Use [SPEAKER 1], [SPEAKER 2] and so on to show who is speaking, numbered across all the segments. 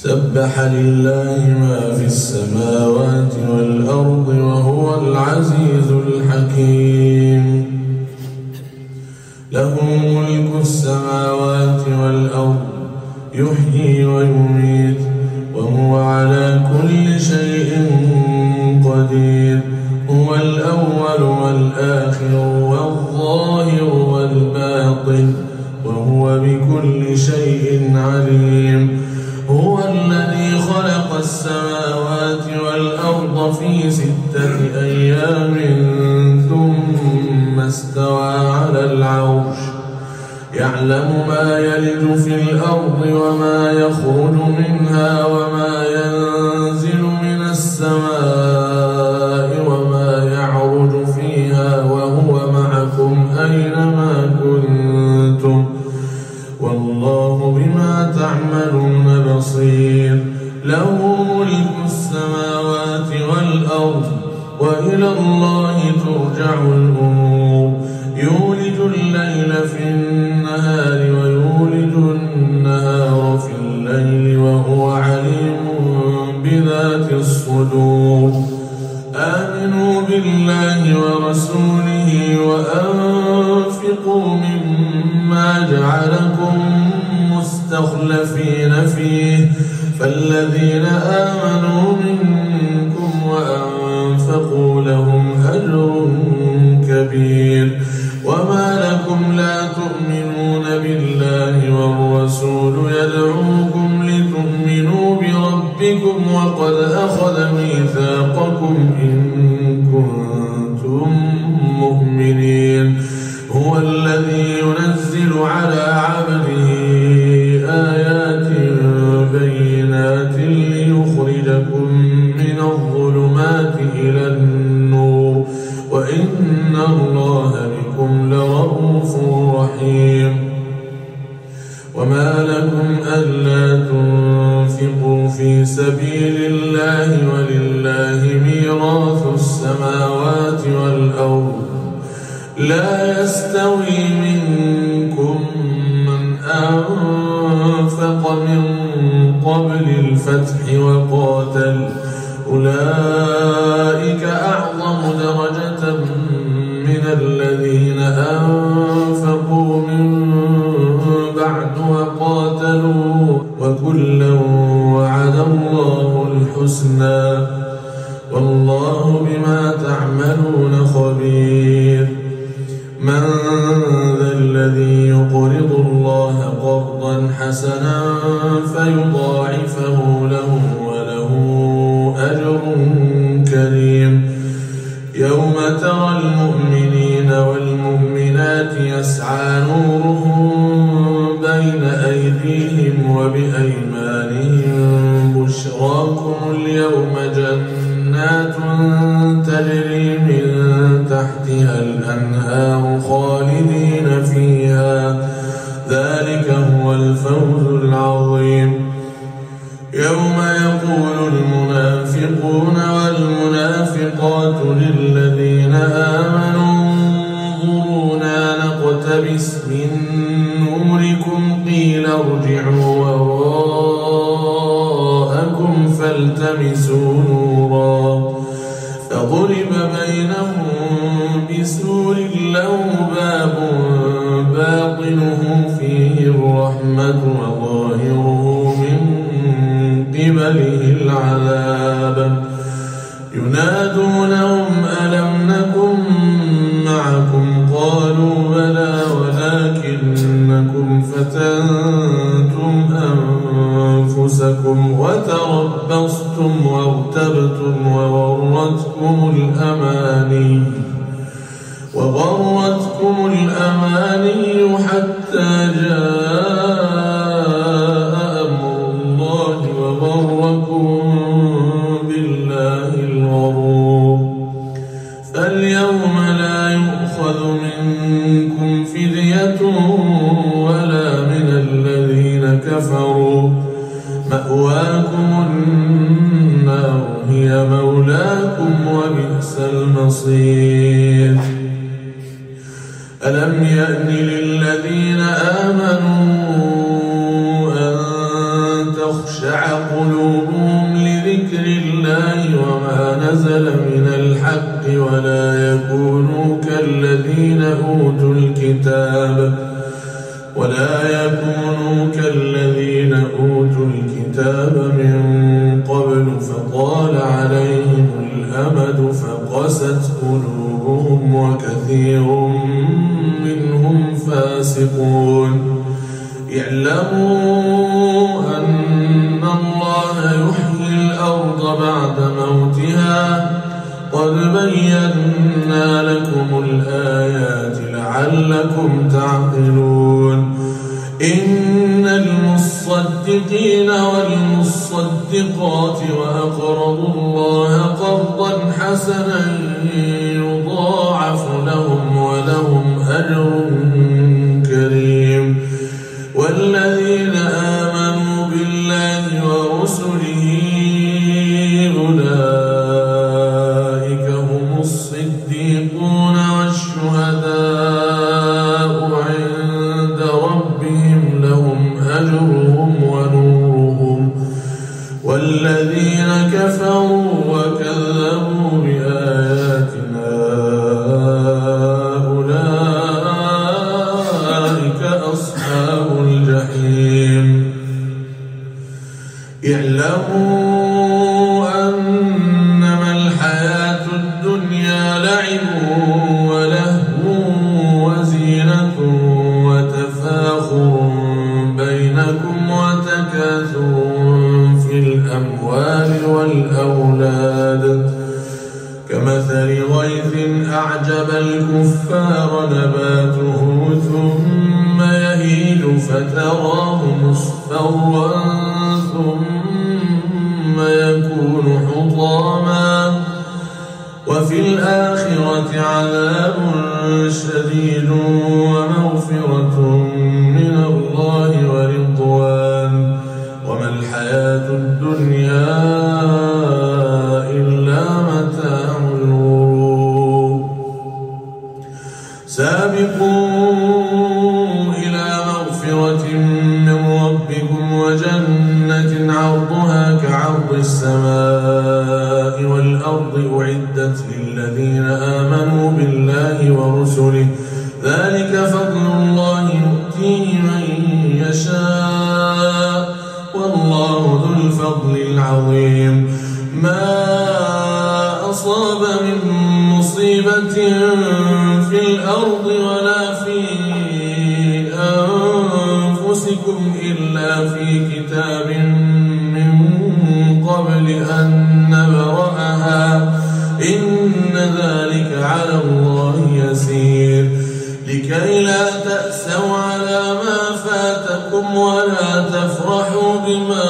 [SPEAKER 1] سبح لله ما في السماوات والأرض وهو العزيز الحكيم. له ملك السماوات والأرض يحيي ويميت وهو على كل شيء قدير. هو الأول والآخر والظاهر والباطن وهو بكل شيء عليم. هو الذي خلق السماوات والأرض في 6 أيام ثم استوى على العرش يعلم ما يلج في الأرض وما يخرج منها وما ينزل من السماء وما يعرج فيها وهو معكم أينما كنتم والله بما تعملون بصير. له ملك السماوات والأرض وإلى الله ترجع الأمور. يولج الليل في النهار ويولج النهار في الليل وهو عليم بذات الصدور. آمنوا بالله ورسوله وأنفقوا مما جعلكم مستخلفين فيه فالذين آمنوا منكم وأنفقوا لهم أجر كبير. وما لكم لا تؤمنون بالله والرسول يدعوكم لتؤمنوا بربكم وقد أخذ ميثاقكم إن كنتم مؤمنين. هو الذي ينزل على عبده آيات بينات ليخرجكم من الظلمات إلى النور وإن الله بكم لرءوف رحيم. وما لكم ألا تنفقوا في سبيل الله ولله ميراث السماوات والأرض لا يستوي منكم من أنفق من قبل الفتح وقاتل أولئك أعظم درجة من الذين أنفقوا من بعد وقاتلوا وكلا وعد الله الحسنى والله بما تعملون خبير. من ذا الذي يقرض الله قرضا حسنا فيضاعفه له وله أجر كريم. يوم ترى المؤمنين والمؤمنات يسعى نورهم بين أيديهم وبأيمانهم بشراكم اليوم جنات تجري من تحتها الأنهار خالدين فيها ذلك هو الفوز العظيم. يوم يقول المنافقون والمنافقات للذين آمنوا انظرونا نقتبس من نوركم قيل ارجعوا وراءكم فالتمسوا نورا فضرب بينهم بسور له باب باطنه فيه الرحمة وظاهره من قبله العذاب. ينادونهم ألم نكن معكم قالوا بلى ولكنكم فتنتم أنفسكم وتربصتم وارتبتم وغرتكم الأماني حتى جاء أمر الله وغركم بالله الغرور. فاليوم لا يؤخذ منكم فدية ولا من الذين كفروا مأواكم النار هي مولاكم وبئس المصير. ألم يأن للذين آمنوا أن تخشع قلوبهم لذكر الله وما نزل من الحق ولا يكونوا كالذين أوتوا الكتاب من قبل فطال عليهم الأمد فقست قلوبهم وكثير منهم فاسقون. اعلموا أن الله يحيي الأرض بعد موتها قد بينا لكم الآيات لعلكم تعقلون. إن المصدقين والمصدقات وأقرضوا الله قرضا حسنا يضاعف لهم ولهم أجر كريم. والذين آمنوا بالله ورسله أولئك هم الصديقون والشهداء عند ربهم لهم أجرهم ونورهم. والذين كفروا وكذبوا بآياتنا أولئك أصحاب الجحيم. اعلموا أنما الحياة الدنيا لعب ولهو وزينة وتفاخر بينكم وتكاثر في الأموال والأولاد كمثل غيث أعجب الكفار نباته ثم يهيج فتراه مصفرا ثم يكون حطاما وفي الآخرة عذاب شديد ومغفرة من الله ورضوان وما الحياة الدنيا إلا متاع الغرور. سابقوا إلى مغفرة من ربكم وجنة عرضها كعرض السماء والأرض أعدت للذين آمنوا بالله ورسله ذلك فضل الله يؤتيه من يشاء والله ذو الفضل العظيم. ما أصاب من مصيبة في الأرض ولا في أنفسكم إلا في كتاب من قبل أن نبرأها إن ذلك على الله يسير. لكي لا تأسوا على ما فاتكم ولا تفرحوا بما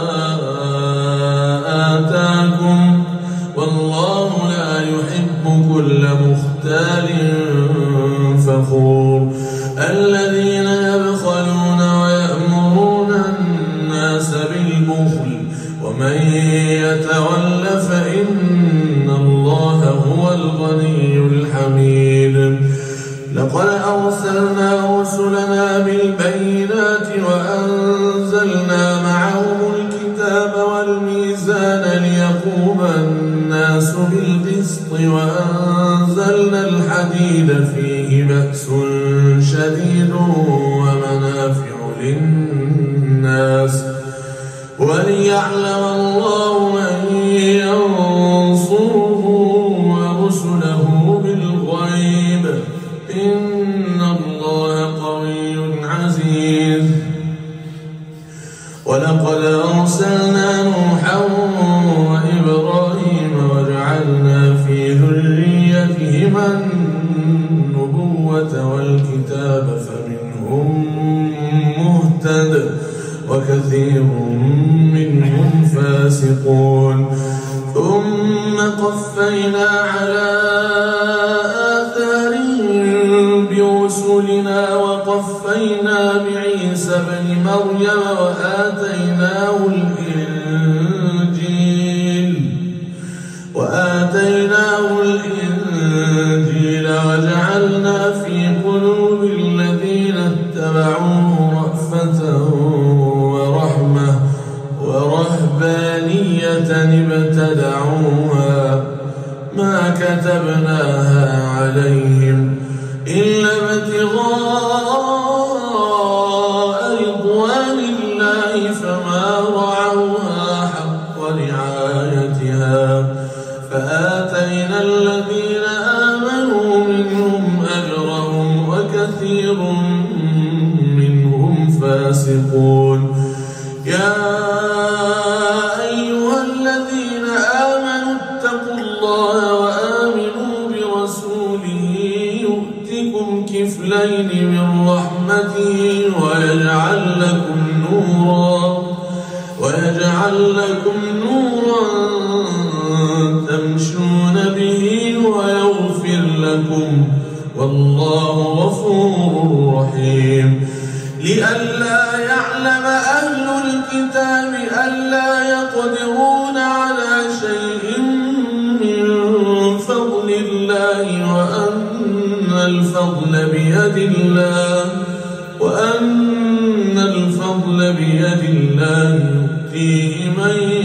[SPEAKER 1] آتاكم والله لا يحب كل مختال فخور. الذين يبخلون ويأمرون الناس بالبخل ومن يتول فإن الله هو الغني الحميد. لقد أرسلنا رسلنا بالبينات وأنزلنا معهم الكتاب والميزان ليقوم الناس بالقسط وأنزلنا الحديد فيه بأس شديد ومنافع للناس وليعلم الله من ينصره ورسله بالغيب إن الله قوي عزيز. ولقد أرسلنا نوحا وإبراهيم وجعلنا في ذريتهما النبوة والكتاب فمنهم مهتد وكثير منهم فاسقون. ثم قفينا على آثارهم برسلنا وقفينا بعيسى بن مريم وآتيناه الإنجيل وجعلنا في قلوب الذين اتبعوه رأفة ورحمة ورهبانية ابتدعوها ما كتبناها عليهم إلا ابتغاء رضوان الله فما رعوها حق رعايتها فآتينا الذين آمنوا منهم أجرهم وكثير منهم فاسقون. يا أيها الذين آمنوا اتقوا الله وآمنوا برسوله يؤتكم كفلين من رحمته ويجعل لكم نورا تمشون به ويغفر لكم والله غفور رحيم. لئلا يعلم أهل الكتاب ألا يقدرون على شيء من فضل الله وأن الفضل بيد الله يؤتيه من